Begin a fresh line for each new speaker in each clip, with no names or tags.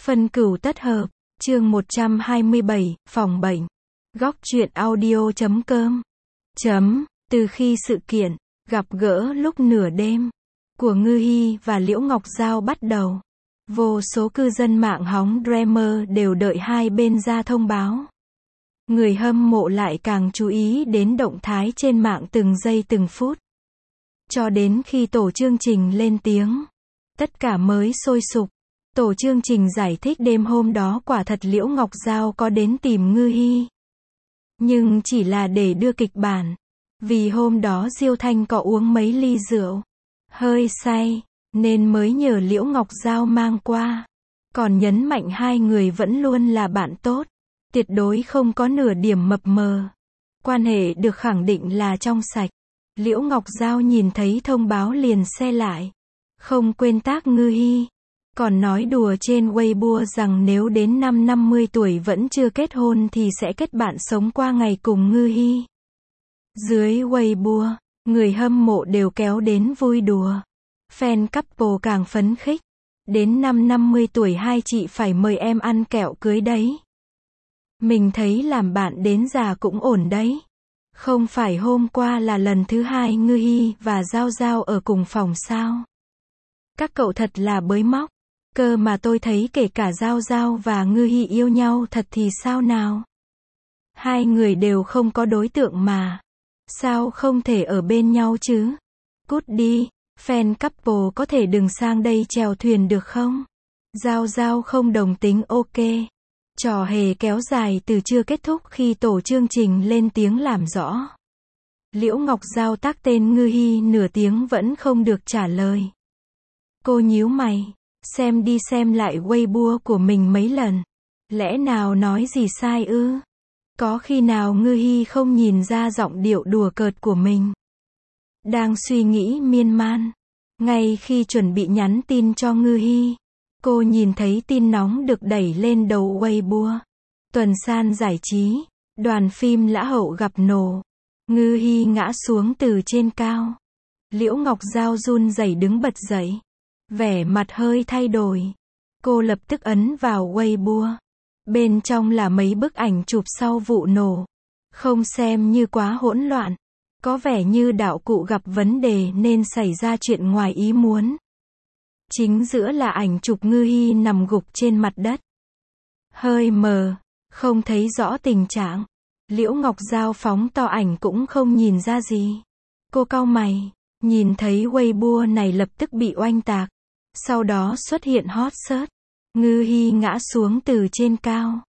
Phân cửu tất hợp, chương 127, phòng bệnh. Góc truyện audio.com. Từ khi sự kiện, gặp gỡ lúc nửa đêm, của Ngư Hi và Liễu Ngọc Giao bắt đầu, vô số cư dân mạng hóng Dreamer đều đợi hai bên ra thông báo. Người hâm mộ lại càng chú ý đến động thái trên mạng từng giây từng phút. Cho đến khi tổ chương trình lên tiếng, tất cả mới sôi sục. Tổ chương trình giải thích đêm hôm đó quả thật Liễu Ngọc Giao có đến tìm Ngư Hi. Nhưng chỉ là để đưa kịch bản. Vì hôm đó Diêu Thanh có uống mấy ly rượu, hơi say, nên mới nhờ Liễu Ngọc Giao mang qua. Còn nhấn mạnh hai người vẫn luôn là bạn tốt, tuyệt đối không có nửa điểm mập mờ. Quan hệ được khẳng định là trong sạch. Liễu Ngọc Giao nhìn thấy thông báo liền xe lại. Không quên tag Ngư Hi. Còn nói đùa trên Weibo rằng nếu đến năm 50 tuổi vẫn chưa kết hôn thì sẽ kết bạn sống qua ngày cùng Ngư Hi. Dưới Weibo, người hâm mộ đều kéo đến vui đùa. Fan couple càng phấn khích. Đến năm 50 tuổi hai chị phải mời em ăn kẹo cưới đấy. Mình thấy làm bạn đến già cũng ổn đấy. Không phải hôm qua là lần thứ hai Ngư Hi và Giao Giao ở cùng phòng sao? Các cậu thật là bới móc. Cơ mà tôi thấy kể cả Giao Giao và Ngư Hi yêu nhau thật thì sao nào? Hai người đều không có đối tượng mà. Sao không thể ở bên nhau chứ? Cút đi, fan couple có thể đừng sang đây chèo thuyền được không? Giao Giao không đồng tính ok. Trò hề kéo dài từ chưa kết thúc khi tổ chương trình lên tiếng làm rõ. Liễu Ngọc Giao tag tên Ngư Hi nửa tiếng vẫn không được trả lời. Cô nhíu mày, xem đi xem lại Weibo của mình mấy lần. Lẽ nào nói gì sai ư? Có khi nào Ngư Hi không nhìn ra giọng điệu đùa cợt của mình? Đang suy nghĩ miên man, ngay khi chuẩn bị nhắn tin cho Ngư Hi, cô nhìn thấy tin nóng được đẩy lên đầu Weibo. Tuần san giải trí, đoàn phim Lã Hậu gặp nổ. Ngư Hi ngã xuống từ trên cao. Liễu Ngọc Giao run rẩy đứng bật dậy. Vẻ mặt hơi thay đổi. Cô lập tức ấn vào Weibo. Bên trong là mấy bức ảnh chụp sau vụ nổ. Không xem như quá hỗn loạn. Có vẻ như đạo cụ gặp vấn đề nên xảy ra chuyện ngoài ý muốn. Chính giữa là ảnh chụp Ngư Hi nằm gục trên mặt đất. Hơi mờ, không thấy rõ tình trạng. Liễu Ngọc Giao phóng to ảnh cũng không nhìn ra gì. Cô cau mày, nhìn thấy Weibo này lập tức bị oanh tạc. Sau đó xuất hiện hot search. Ngư Hi ngã xuống từ trên cao.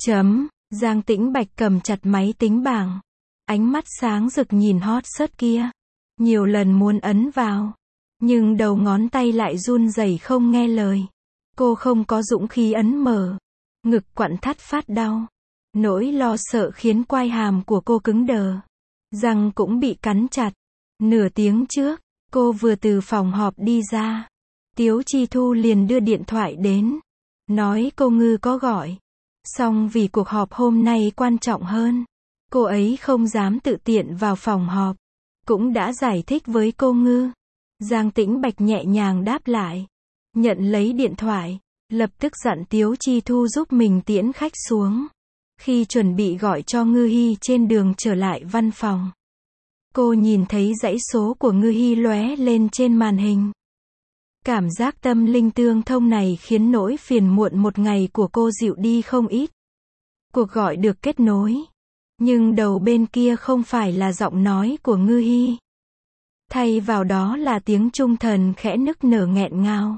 Giang Tĩnh Bạch cầm chặt máy tính bảng. Ánh mắt sáng rực nhìn hot search kia. Nhiều lần muốn ấn vào. Nhưng đầu ngón tay lại run rẩy không nghe lời. Cô không có dũng khí ấn mở. Ngực quặn thắt phát đau. Nỗi lo sợ khiến quai hàm của cô cứng đờ. Răng cũng bị cắn chặt. Nửa tiếng trước, cô vừa từ phòng họp đi ra. Tiếu Chi Thu liền đưa điện thoại đến. Nói cô Ngư có gọi. Song vì cuộc họp hôm nay quan trọng hơn, cô ấy không dám tự tiện vào phòng họp. Cũng đã giải thích với cô Ngư. Giang Tĩnh Bạch nhẹ nhàng đáp lại. Nhận lấy điện thoại. Lập tức dặn Tiếu Chi Thu giúp mình tiễn khách xuống. Khi chuẩn bị gọi cho Ngư Hi trên đường trở lại văn phòng, cô nhìn thấy dãy số của Ngư Hi lóe lên trên màn hình. Cảm giác tâm linh tương thông này khiến nỗi phiền muộn một ngày của cô dịu đi không ít. Cuộc gọi được kết nối. Nhưng đầu bên kia không phải là giọng nói của Ngư Hi. Thay vào đó là tiếng trung thần khẽ nức nở nghẹn ngào.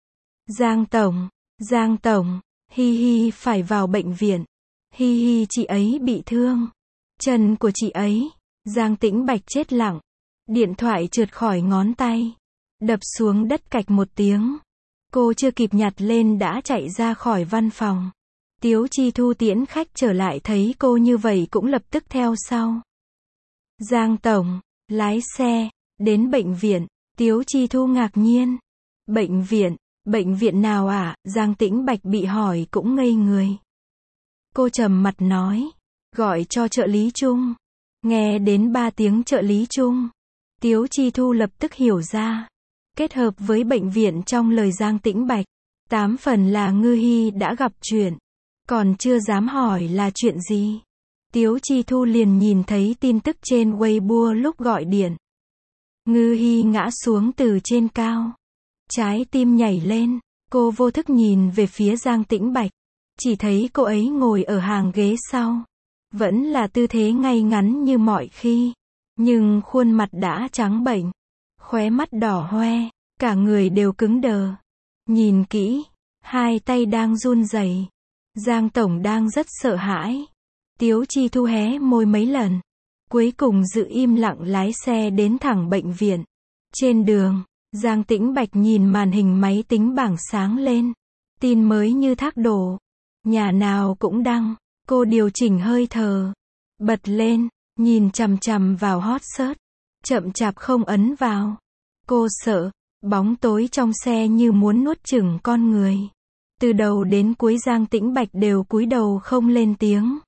Giang Tổng, Hi Hi phải vào bệnh viện. Hi Hi chị ấy bị thương. Chân của chị ấy. Giang Tĩnh Bạch chết lặng. Điện thoại trượt khỏi ngón tay. Đập xuống đất cạch một tiếng. Cô chưa kịp nhặt lên đã chạy ra khỏi văn phòng. Tiếu Chi Thu tiễn khách trở lại thấy cô như vậy cũng lập tức theo sau. Giang Tổng, lái xe, đến bệnh viện. Tiếu Chi Thu ngạc nhiên. Bệnh viện nào ạ? Giang Tĩnh Bạch bị hỏi cũng ngây người. Cô trầm mặt nói. Gọi cho trợ lý Trung. Nghe đến 3 tiếng trợ lý Trung. Tiếu Chi Thu lập tức hiểu ra. Kết hợp với bệnh viện trong lời Giang Tĩnh Bạch. 8 phần là Ngư Hi đã gặp chuyện, còn chưa dám hỏi là chuyện gì. Tiếu Chi Thu liền nhìn thấy tin tức trên Weibo lúc gọi điện. Ngư Hi ngã xuống từ trên cao. Trái tim nhảy lên, cô vô thức nhìn về phía Giang Tĩnh Bạch. Chỉ thấy cô ấy ngồi ở hàng ghế sau. Vẫn là tư thế ngay ngắn như mọi khi. Nhưng khuôn mặt đã trắng bệch, khóe mắt đỏ hoe, cả người đều cứng đờ. Nhìn kỹ, hai tay đang run rẩy. Giang Tổng đang rất sợ hãi. Tiếu Chi Thu hé môi mấy lần. Cuối cùng giữ im lặng lái xe đến thẳng bệnh viện. Trên đường, Giang Tĩnh Bạch nhìn màn hình máy tính bảng sáng lên. Tin mới như thác đổ. Nhà nào cũng đăng. Cô điều chỉnh hơi thở. Bật lên, nhìn chằm chằm vào hot search. Chậm chạp không ấn vào. Cô sợ, bóng tối trong xe như muốn nuốt chửng con người. Từ đầu đến cuối Giang Tĩnh Bạch đều cúi đầu không lên tiếng.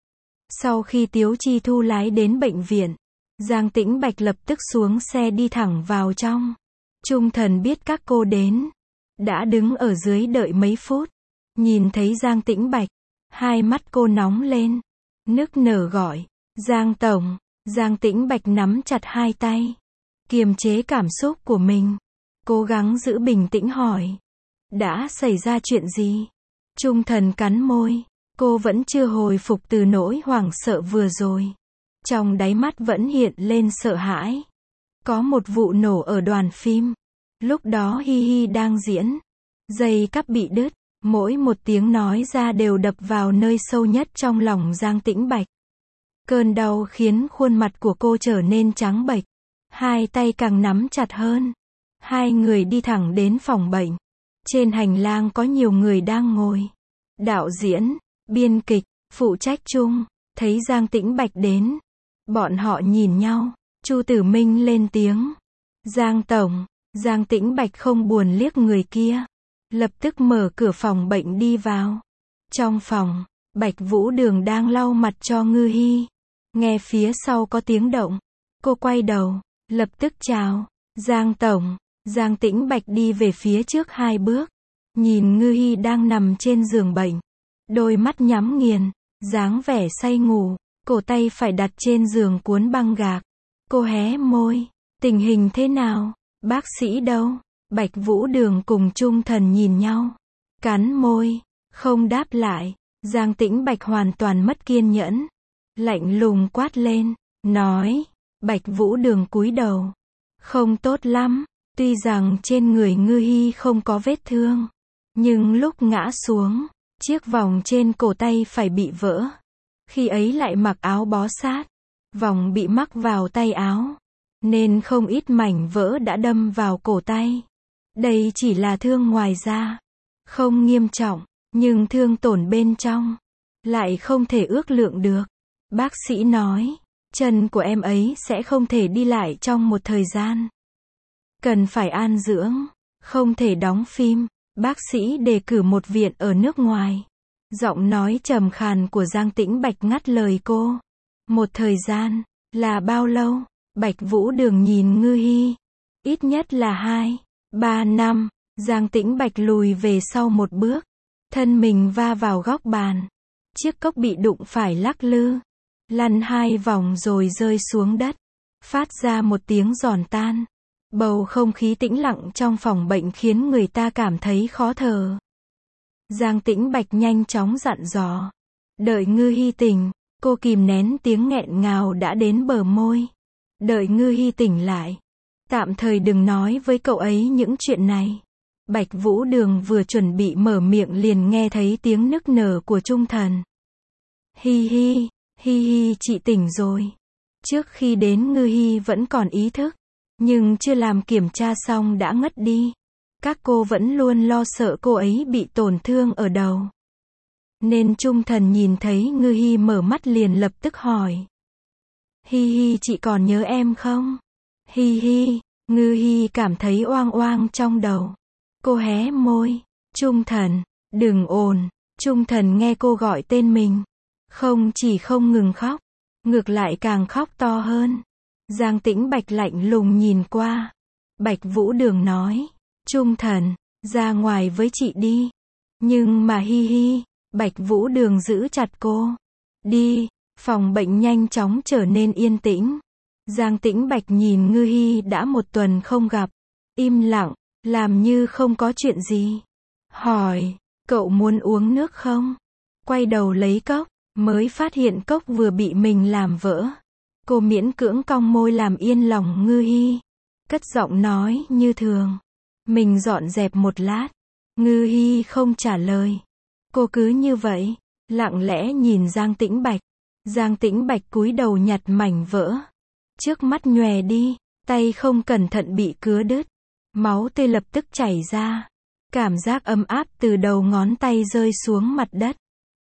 Sau khi Tiếu Chi Thu lái đến bệnh viện, Giang Tĩnh Bạch lập tức xuống xe đi thẳng vào trong. Trung Thần biết các cô đến, đã đứng ở dưới đợi mấy phút. Nhìn thấy Giang Tĩnh Bạch, hai mắt cô nóng lên, nức nở gọi, Giang Tổng. Giang Tĩnh Bạch nắm chặt hai tay, kiềm chế cảm xúc của mình, cố gắng giữ bình tĩnh hỏi, đã xảy ra chuyện gì? Trung Thần cắn môi, cô vẫn chưa hồi phục từ nỗi hoảng sợ vừa rồi. Trong đáy mắt vẫn hiện lên sợ hãi. Có một vụ nổ ở đoàn phim. Lúc đó Hi Hi đang diễn. Dây cáp bị đứt, mỗi một tiếng nói ra đều đập vào nơi sâu nhất trong lòng Giang Tĩnh Bạch. Cơn đau khiến khuôn mặt của cô trở nên trắng bệch. Hai tay càng nắm chặt hơn. Hai người đi thẳng đến phòng bệnh. Trên hành lang có nhiều người đang ngồi. Đạo diễn, biên kịch, phụ trách chung, thấy Giang Tĩnh Bạch đến. Bọn họ nhìn nhau, Chu Tử Minh lên tiếng. Giang Tổng. Giang Tĩnh Bạch không buồn liếc người kia. Lập tức mở cửa phòng bệnh đi vào. Trong phòng, Bạch Vũ Đường đang lau mặt cho Ngư Hi. Nghe phía sau có tiếng động. Cô quay đầu, lập tức chào. Giang Tổng. Giang Tĩnh Bạch đi về phía trước 2 bước. Nhìn Ngư Hi đang nằm trên giường bệnh. Đôi mắt nhắm nghiền, dáng vẻ say ngủ. Cổ tay phải đặt trên giường cuốn băng gạc. Cô hé môi. Tình hình thế nào? Bác sĩ đâu? Bạch Vũ Đường cùng Trung Thần nhìn nhau. Cắn môi, không đáp lại. Giang Tĩnh Bạch hoàn toàn mất kiên nhẫn. Lạnh lùng quát lên, nói. Bạch Vũ Đường cúi đầu. Không tốt lắm. Tuy rằng trên người Ngư Hi không có vết thương. Nhưng lúc ngã xuống, chiếc vòng trên cổ tay phải bị vỡ. Khi ấy lại mặc áo bó sát. Vòng bị mắc vào tay áo. Nên không ít mảnh vỡ đã đâm vào cổ tay. Đây chỉ là thương ngoài da. Không nghiêm trọng, nhưng thương tổn bên trong. Lại không thể ước lượng được. Bác sĩ nói, chân của em ấy sẽ không thể đi lại trong một thời gian. Cần phải an dưỡng, không thể đóng phim. Bác sĩ đề cử một viện ở nước ngoài. Giọng nói trầm khàn của Giang Tĩnh Bạch ngắt lời cô. Một thời gian, là bao lâu? Bạch Vũ Đường nhìn Ngư Hi. Ít nhất là 2-3 năm. Giang Tĩnh Bạch lùi về sau một bước. Thân mình va vào góc bàn. Chiếc cốc bị đụng phải lắc lư. Lăn 2 vòng rồi rơi xuống đất. Phát ra một tiếng giòn tan. Bầu không khí tĩnh lặng trong phòng bệnh khiến người ta cảm thấy khó thở. Giang Tĩnh Bạch nhanh chóng dặn dò. Đợi Ngư Hi tỉnh, cô kìm nén tiếng nghẹn ngào đã đến bờ môi. Đợi Ngư Hi tỉnh lại. Tạm thời đừng nói với cậu ấy những chuyện này. Bạch Vũ Đường vừa chuẩn bị mở miệng liền nghe thấy tiếng nức nở của Trung Thần. Hi Hi, Hi Hi chị tỉnh rồi. Trước khi đến Ngư Hi vẫn còn ý thức. Nhưng chưa làm kiểm tra xong đã ngất đi. Các cô vẫn luôn lo sợ cô ấy bị tổn thương ở đầu. Nên Trung Thần nhìn thấy Ngư Hi mở mắt liền lập tức hỏi. Hi Hi chị còn nhớ em không? Hi Hi, Ngư Hi cảm thấy oang oang trong đầu. Cô hé môi. Trung Thần, đừng ồn. Trung Thần nghe cô gọi tên mình. Không chỉ không ngừng khóc, ngược lại càng khóc to hơn. Giang Tĩnh Bạch lạnh lùng nhìn qua. Bạch Vũ Đường nói. Trung Thần, Ra ngoài với chị đi. Nhưng mà hi hi, Bạch Vũ Đường giữ chặt cô. Đi. Phòng bệnh nhanh chóng trở nên yên tĩnh. Giang Tĩnh Bạch nhìn Ngư Hi đã 1 tuần không gặp. Im lặng, làm như không có chuyện gì. Hỏi, cậu muốn uống nước không? Quay đầu lấy cốc, mới phát hiện cốc vừa bị mình làm vỡ. Cô miễn cưỡng cong môi làm yên lòng Ngư Hi. Cất giọng nói như thường. Mình dọn dẹp một lát. Ngư Hi không trả lời. Cô cứ như vậy, lặng lẽ nhìn Giang Tĩnh Bạch. Giang Tĩnh Bạch cúi đầu nhặt mảnh vỡ. Trước mắt nhòe đi, tay không cẩn thận bị cứa đứt. Máu tươi lập tức chảy ra. Cảm giác ấm áp từ đầu ngón tay rơi xuống mặt đất.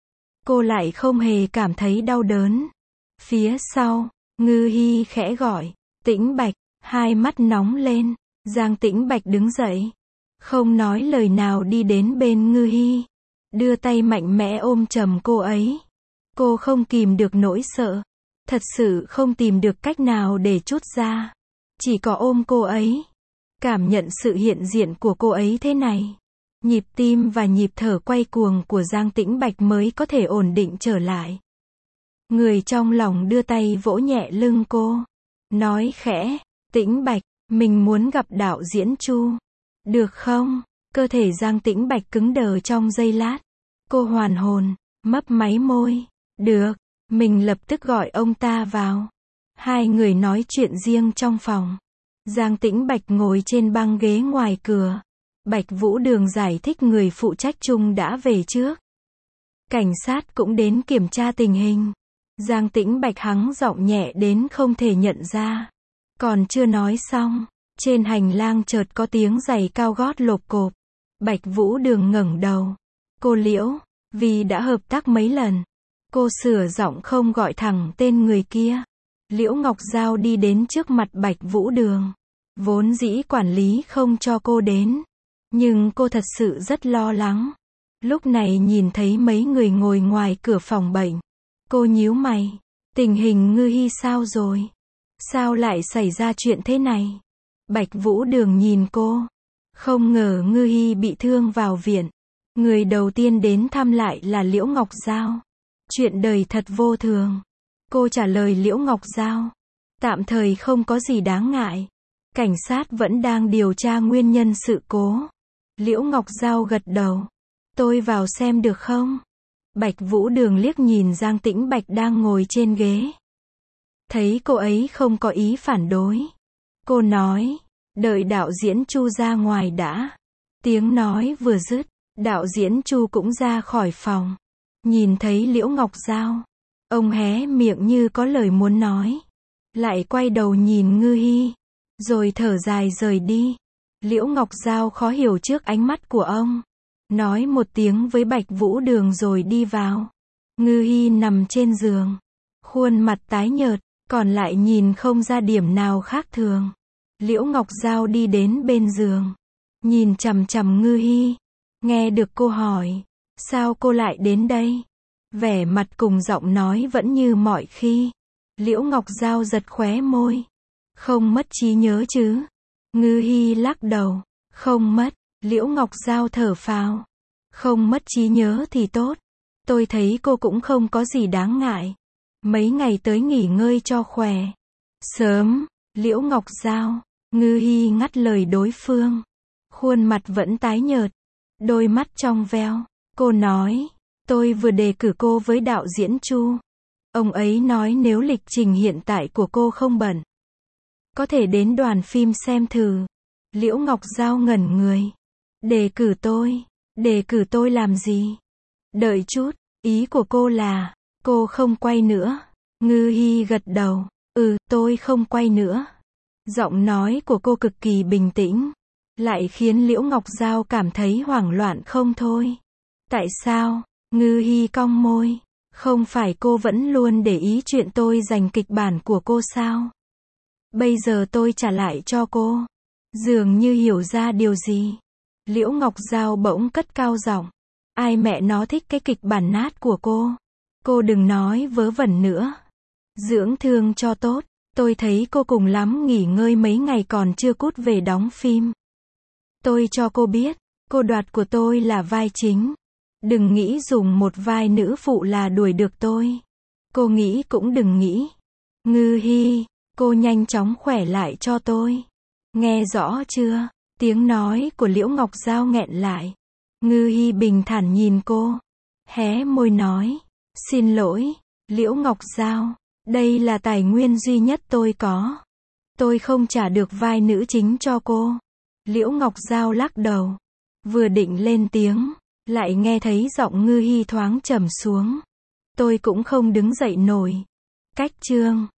Cô lại không hề cảm thấy đau đớn. Phía sau, Ngư Hi khẽ gọi, Tĩnh Bạch, hai mắt nóng lên. Giang Tĩnh Bạch đứng dậy, không nói lời nào đi đến bên Ngư Hi, đưa tay mạnh mẽ ôm chầm cô ấy. Cô không kìm được nỗi sợ, thật sự không tìm được cách nào để trút ra, chỉ có ôm cô ấy, cảm nhận sự hiện diện của cô ấy thế này. Nhịp tim và nhịp thở quay cuồng của Giang Tĩnh Bạch mới có thể ổn định trở lại. Người trong lòng đưa tay vỗ nhẹ lưng cô, nói khẽ, Tĩnh Bạch, mình muốn gặp đạo diễn Chu. Được không? Cơ thể Giang Tĩnh Bạch cứng đờ trong giây lát. Cô hoàn hồn, mấp máy môi. Được, mình lập tức gọi ông ta vào. Hai người nói chuyện riêng trong phòng. Giang Tĩnh Bạch ngồi trên băng ghế ngoài cửa. Bạch Vũ Đường giải thích người phụ trách chung đã về trước. Cảnh sát cũng đến kiểm tra tình hình. Giang Tĩnh Bạch hắng giọng nhẹ đến không thể nhận ra. Còn chưa nói xong, trên hành lang chợt có tiếng giày cao gót lộp cộp. Bạch Vũ Đường ngẩng đầu. Cô Liễu, vì đã hợp tác mấy lần, cô sửa giọng không gọi thẳng tên người kia. Liễu Ngọc Giao đi đến trước mặt Bạch Vũ Đường. Vốn dĩ quản lý không cho cô đến, nhưng cô thật sự rất lo lắng. Lúc này nhìn thấy mấy người ngồi ngoài cửa phòng bệnh, cô nhíu mày. Tình hình Ngư Hi sao rồi? Sao lại xảy ra chuyện thế này? Bạch Vũ Đường nhìn cô. Không ngờ Ngư Hi bị thương vào viện. Người đầu tiên đến thăm lại là Liễu Ngọc Giao. Chuyện đời thật vô thường. Cô trả lời Liễu Ngọc Giao. Tạm thời không có gì đáng ngại. Cảnh sát vẫn đang điều tra nguyên nhân sự cố. Liễu Ngọc Giao gật đầu. Tôi vào xem được không? Bạch Vũ Đường liếc nhìn Giang Tĩnh Bạch đang ngồi trên ghế. Thấy cô ấy không có ý phản đối. Cô nói, đợi đạo diễn Chu ra ngoài đã. Tiếng nói vừa dứt, đạo diễn Chu cũng ra khỏi phòng. Nhìn thấy Liễu Ngọc Giao, ông hé miệng như có lời muốn nói. Lại quay đầu nhìn Ngư Hi, rồi thở dài rời đi. Liễu Ngọc Giao khó hiểu trước ánh mắt của ông. Nói một tiếng với Bạch Vũ Đường rồi đi vào. Ngư Hi nằm trên giường, khuôn mặt tái nhợt, còn lại nhìn không ra điểm nào khác thường. Liễu Ngọc Giao đi đến bên giường, nhìn chằm chằm Ngư Hi. Nghe được cô hỏi, sao cô lại đến đây? Vẻ mặt cùng giọng nói vẫn như mọi khi. Liễu Ngọc Giao giật khóe môi. Không mất trí nhớ chứ? Ngư Hi lắc đầu. Không mất. Liễu Ngọc Giao thở phào. Không mất trí nhớ thì tốt. Tôi thấy cô cũng không có gì đáng ngại. Mấy ngày tới nghỉ ngơi cho khỏe. Sớm. Liễu Ngọc Giao. Ngư Hi ngắt lời đối phương. Khuôn mặt vẫn tái nhợt, đôi mắt trong veo. Cô nói, tôi vừa đề cử cô với đạo diễn Chu. Ông ấy nói nếu lịch trình hiện tại của cô không bận, có thể đến đoàn phim xem thử. Liễu Ngọc Giao ngẩn người. Đề cử tôi làm gì? Đợi chút, ý của cô là, cô không quay nữa. Ngư Hi gật đầu, tôi không quay nữa. Giọng nói của cô cực kỳ bình tĩnh, lại khiến Liễu Ngọc Giao cảm thấy hoảng loạn không thôi. Tại sao? Ngư Hi cong môi. Không phải cô vẫn luôn để ý chuyện tôi dành kịch bản của cô sao? Bây giờ tôi trả lại cho cô. Dường như hiểu ra điều gì. Liễu Ngọc Giao bỗng cất cao giọng. Ai mẹ nó thích cái kịch bản nát của cô? Cô đừng nói vớ vẩn nữa. Dưỡng thương cho tốt. Tôi thấy cô cùng lắm nghỉ ngơi mấy ngày còn chưa cút về đóng phim. Tôi cho cô biết, Cô đoạt của tôi là vai chính. Đừng nghĩ dùng một vai nữ phụ là đuổi được tôi. Cô nghĩ cũng đừng nghĩ. Ngư Hi, cô nhanh chóng khỏe lại cho tôi. Nghe rõ chưa? Tiếng nói của Liễu Ngọc Giao nghẹn lại. Ngư Hi bình thản nhìn cô. Hé môi nói. Xin lỗi, Liễu Ngọc Giao. Đây là tài nguyên duy nhất tôi có. Tôi không trả được vai nữ chính cho cô. Liễu Ngọc Giao lắc đầu. Vừa định lên tiếng, lại nghe thấy giọng Ngư Hi thoáng trầm xuống. Tôi cũng không đứng dậy nổi. Cách chương